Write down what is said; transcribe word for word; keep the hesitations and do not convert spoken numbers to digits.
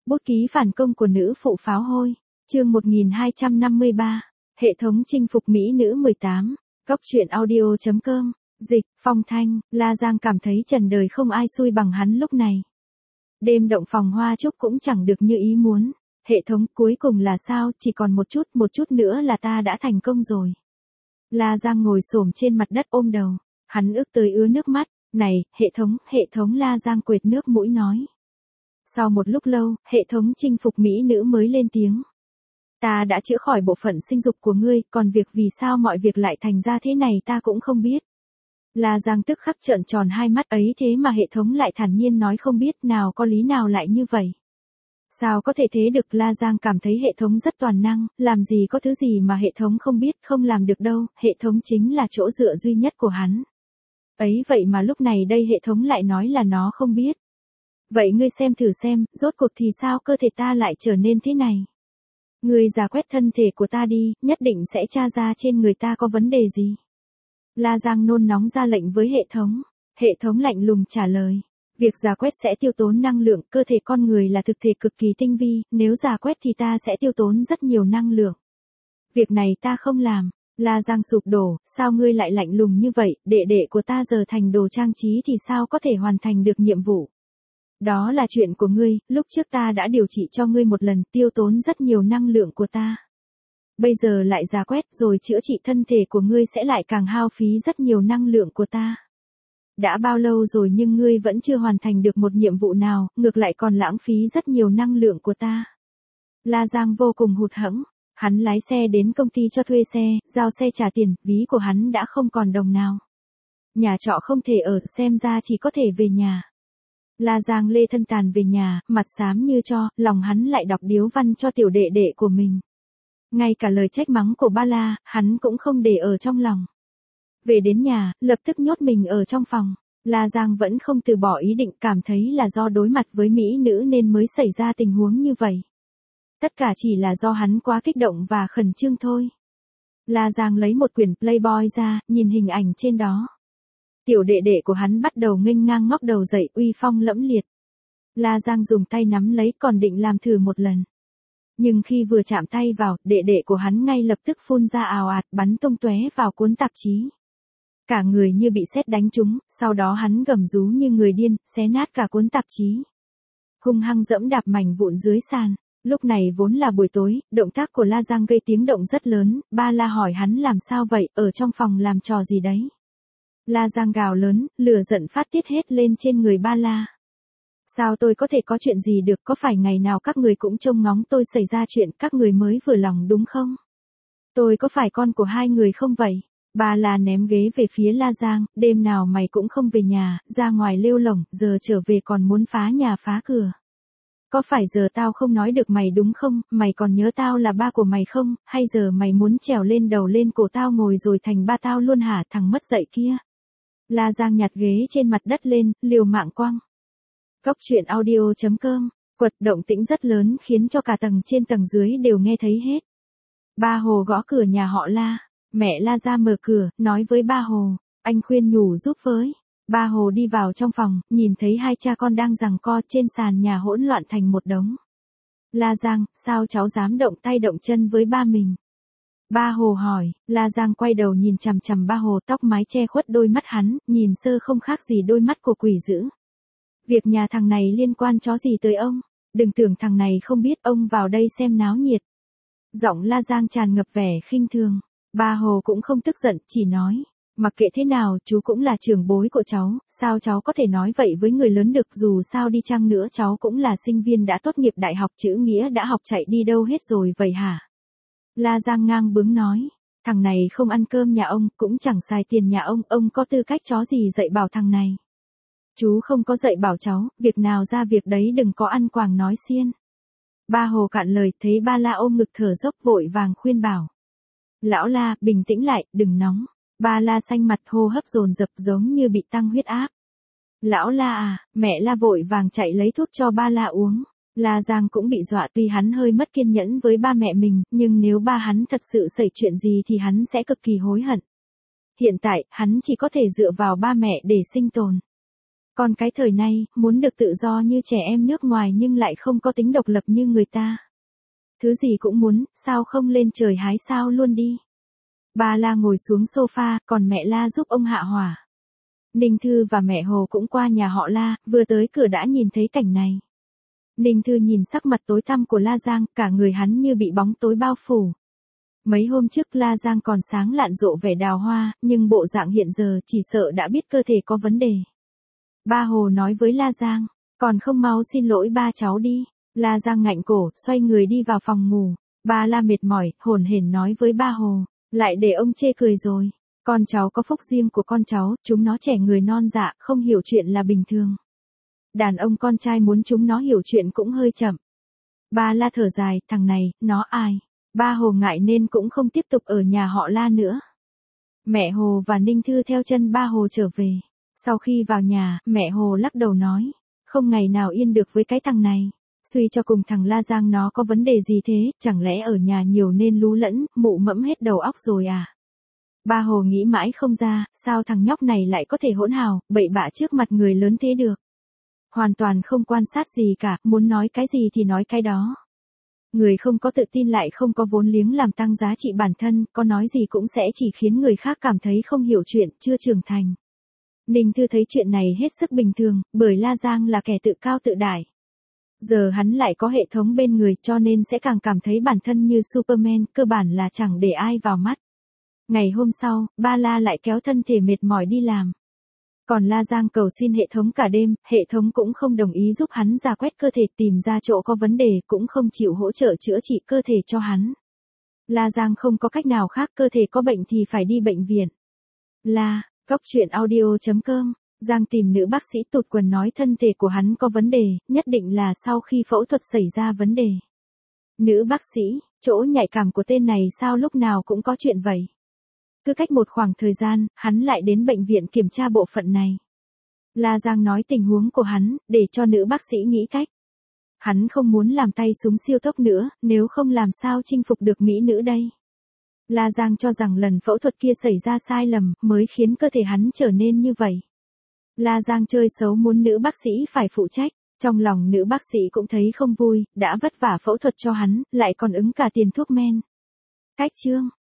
Bút ký phản công của nữ phụ pháo hôi. Chương một nghìn hai trăm năm mươi ba. Hệ thống chinh phục mỹ nữ mười tám. Góc truyện audio chấm com. Dịch, Phong Thanh, La Giang cảm thấy trần đời không ai xui bằng hắn lúc này. Đêm động phòng hoa trúc cũng chẳng được như ý muốn. Hệ thống cuối cùng là sao, chỉ còn một chút, một chút nữa là ta đã thành công rồi. La Giang ngồi xổm trên mặt đất ôm đầu. Hắn ước tới ứa nước mắt. Này, hệ thống, hệ thống La Giang quệt nước mũi nói. Sau một lúc lâu, hệ thống chinh phục mỹ nữ mới lên tiếng. Ta đã chữa khỏi bộ phận sinh dục của ngươi, còn việc vì sao mọi việc lại thành ra thế này ta cũng không biết. La Giang tức khắc trợn tròn hai mắt ấy, thế mà hệ thống lại thản nhiên nói không biết, nào có lý nào lại như vậy. Sao có thể thế được? La Giang cảm thấy hệ thống rất toàn năng, làm gì có thứ gì mà hệ thống không biết, không làm được đâu, hệ thống chính là chỗ dựa duy nhất của hắn. Ấy vậy mà lúc này đây hệ thống lại nói là nó không biết. Vậy ngươi xem thử xem, rốt cuộc thì sao cơ thể ta lại trở nên thế này? Ngươi giả quét thân thể của ta đi, nhất định sẽ tra ra trên người ta có vấn đề gì. La Giang nôn nóng ra lệnh với hệ thống. Hệ thống lạnh lùng trả lời. Việc giả quét sẽ tiêu tốn năng lượng, cơ thể con người là thực thể cực kỳ tinh vi, nếu giả quét thì ta sẽ tiêu tốn rất nhiều năng lượng. Việc này ta không làm. La Giang sụp đổ, sao ngươi lại lạnh lùng như vậy, đệ đệ của ta giờ thành đồ trang trí thì sao có thể hoàn thành được nhiệm vụ. Đó là chuyện của ngươi, lúc trước ta đã điều trị cho ngươi một lần, tiêu tốn rất nhiều năng lượng của ta. Bây giờ lại giả quét rồi chữa trị thân thể của ngươi sẽ lại càng hao phí rất nhiều năng lượng của ta. Đã bao lâu rồi nhưng ngươi vẫn chưa hoàn thành được một nhiệm vụ nào, ngược lại còn lãng phí rất nhiều năng lượng của ta. La Giang vô cùng hụt hẫng. Hắn lái xe đến công ty cho thuê xe, giao xe trả tiền, ví của hắn đã không còn đồng nào. Nhà trọ không thể ở, xem ra chỉ có thể về nhà. La Giang lê thân tàn về nhà, mặt xám như tro, lòng hắn lại đọc điếu văn cho tiểu đệ đệ của mình. Ngay cả lời trách mắng của ba La, hắn cũng không để ở trong lòng. Về đến nhà, lập tức nhốt mình ở trong phòng. La Giang vẫn không từ bỏ ý định, cảm thấy là do đối mặt với mỹ nữ nên mới xảy ra tình huống như vậy. Tất cả chỉ là do hắn quá kích động và khẩn trương thôi. La Giang lấy một quyển Playboy ra, nhìn hình ảnh trên đó. Tiểu đệ đệ của hắn bắt đầu nghênh ngang ngóc đầu dậy, uy phong lẫm liệt. La Giang dùng tay nắm lấy, còn định làm thử một lần. Nhưng khi vừa chạm tay vào, đệ đệ của hắn ngay lập tức phun ra ào ạt, bắn tung tóe vào cuốn tạp chí. Cả người như bị sét đánh trúng, sau đó hắn gầm rú như người điên, xé nát cả cuốn tạp chí. Hung hăng dẫm đạp mảnh vụn dưới sàn. Lúc này vốn là buổi tối, động tác của La Giang gây tiếng động rất lớn, ba La hỏi hắn làm sao vậy, ở trong phòng làm trò gì đấy. La Giang gào lớn, lửa giận phát tiết hết lên trên người ba La. Sao tôi có thể có chuyện gì được, có phải ngày nào các người cũng trông ngóng tôi xảy ra chuyện, các người mới vừa lòng đúng không? Tôi có phải con của hai người không vậy? Ba La ném ghế về phía La Giang, đêm nào mày cũng không về nhà, ra ngoài lêu lổng, giờ trở về còn muốn phá nhà phá cửa. Có phải giờ tao không nói được mày đúng không, mày còn nhớ tao là ba của mày không, hay giờ mày muốn trèo lên đầu lên cổ tao ngồi rồi thành ba tao luôn hả, thằng mất dạy kia. La Giang nhặt ghế trên mặt đất lên, liều mạng quăng. Góc truyện audio chấm com, quật động tĩnh rất lớn khiến cho cả tầng trên tầng dưới đều nghe thấy hết. Ba Hồ gõ cửa nhà họ La, mẹ La ra mở cửa, nói với ba Hồ, anh khuyên nhủ giúp với. Ba Hồ đi vào trong phòng, nhìn thấy hai cha con đang giằng co trên sàn nhà hỗn loạn thành một đống. La Giang, sao cháu dám động tay động chân với ba mình? Ba Hồ hỏi, La Giang quay đầu nhìn chằm chằm ba Hồ, tóc mái che khuất đôi mắt hắn, nhìn sơ không khác gì đôi mắt của quỷ dữ. Việc nhà thằng này liên quan chó gì tới ông? Đừng tưởng thằng này không biết, ông vào đây xem náo nhiệt. Giọng La Giang tràn ngập vẻ khinh thường. Ba Hồ cũng không tức giận, chỉ nói. Mặc kệ thế nào, chú cũng là trưởng bối của cháu, sao cháu có thể nói vậy với người lớn được, dù sao đi chăng nữa cháu cũng là sinh viên đã tốt nghiệp đại học, chữ nghĩa đã học chạy đi đâu hết rồi vậy hả? La Giang ngang bướng nói, thằng này không ăn cơm nhà ông, cũng chẳng xài tiền nhà ông, ông có tư cách chó gì dạy bảo thằng này? Chú không có dạy bảo cháu, việc nào ra việc đấy, đừng có ăn quàng nói xiên. Ba Hồ cạn lời, thấy ba La ôm ngực thở dốc vội vàng khuyên bảo. Lão La, bình tĩnh lại, đừng nóng. Ba La xanh mặt hô hấp dồn dập giống như bị tăng huyết áp. Lão La à, mẹ La vội vàng chạy lấy thuốc cho ba La uống. La Giang cũng bị dọa, tuy hắn hơi mất kiên nhẫn với ba mẹ mình, nhưng nếu ba hắn thật sự xảy chuyện gì thì hắn sẽ cực kỳ hối hận. Hiện tại, hắn chỉ có thể dựa vào ba mẹ để sinh tồn. Còn cái thời nay, muốn được tự do như trẻ em nước ngoài nhưng lại không có tính độc lập như người ta. Thứ gì cũng muốn, sao không lên trời hái sao luôn đi. Ba La ngồi xuống sofa, còn mẹ La giúp ông hạ hỏa. Ninh Thư và mẹ Hồ cũng qua nhà họ La, vừa tới cửa đã nhìn thấy cảnh này. Ninh Thư nhìn sắc mặt tối tăm của La Giang, cả người hắn như bị bóng tối bao phủ. Mấy hôm trước La Giang còn sáng lạn rộ vẻ đào hoa, nhưng bộ dạng hiện giờ chỉ sợ đã biết cơ thể có vấn đề. Ba Hồ nói với La Giang, còn không mau xin lỗi ba cháu đi. La Giang ngạnh cổ, xoay người đi vào phòng ngủ. Ba La mệt mỏi, hổn hển nói với ba Hồ, lại để ông chê cười rồi. Con cháu có phúc riêng của con cháu, chúng nó trẻ người non dạ, không hiểu chuyện là bình thường. Đàn ông con trai muốn chúng nó hiểu chuyện cũng hơi chậm. Ba La thở dài, thằng này, nó ai? Ba Hồ ngại nên cũng không tiếp tục ở nhà họ La nữa. Mẹ Hồ và Ninh Thư theo chân ba Hồ trở về. Sau khi vào nhà, mẹ Hồ lắc đầu nói, không ngày nào yên được với cái thằng này. Suy cho cùng thằng La Giang nó có vấn đề gì thế, chẳng lẽ ở nhà nhiều nên lú lẫn, mụ mẫm hết đầu óc rồi à? Ba Hồ nghĩ mãi không ra, sao thằng nhóc này lại có thể hỗn hào, bậy bạ trước mặt người lớn thế được. Hoàn toàn không quan sát gì cả, muốn nói cái gì thì nói cái đó. Người không có tự tin lại không có vốn liếng làm tăng giá trị bản thân, có nói gì cũng sẽ chỉ khiến người khác cảm thấy không hiểu chuyện, chưa trưởng thành. Ninh Thư thấy chuyện này hết sức bình thường, bởi La Giang là kẻ tự cao tự đại. Giờ hắn lại có hệ thống bên người cho nên sẽ càng cảm thấy bản thân như Superman, cơ bản là chẳng để ai vào mắt. Ngày hôm sau, ba La lại kéo thân thể mệt mỏi đi làm. Còn La Giang cầu xin hệ thống cả đêm, hệ thống cũng không đồng ý giúp hắn rà quét cơ thể tìm ra chỗ có vấn đề, cũng không chịu hỗ trợ chữa trị cơ thể cho hắn. La Giang không có cách nào khác, cơ thể có bệnh thì phải đi bệnh viện. La, Góc Chuyện Audio chấm com, Giang tìm nữ bác sĩ tụt quần nói thân thể của hắn có vấn đề, nhất định là sau khi phẫu thuật xảy ra vấn đề. Nữ bác sĩ, chỗ nhạy cảm của tên này sao lúc nào cũng có chuyện vậy. Cứ cách một khoảng thời gian, hắn lại đến bệnh viện kiểm tra bộ phận này. La Giang nói tình huống của hắn, để cho nữ bác sĩ nghĩ cách. Hắn không muốn làm tay súng siêu tốc nữa, nếu không làm sao chinh phục được mỹ nữ đây. La Giang cho rằng lần phẫu thuật kia xảy ra sai lầm, mới khiến cơ thể hắn trở nên như vậy. La Giang chơi xấu muốn nữ bác sĩ phải phụ trách. Trong lòng nữ bác sĩ cũng thấy không vui, đã vất vả phẫu thuật cho hắn, lại còn ứng cả tiền thuốc men. Cách chương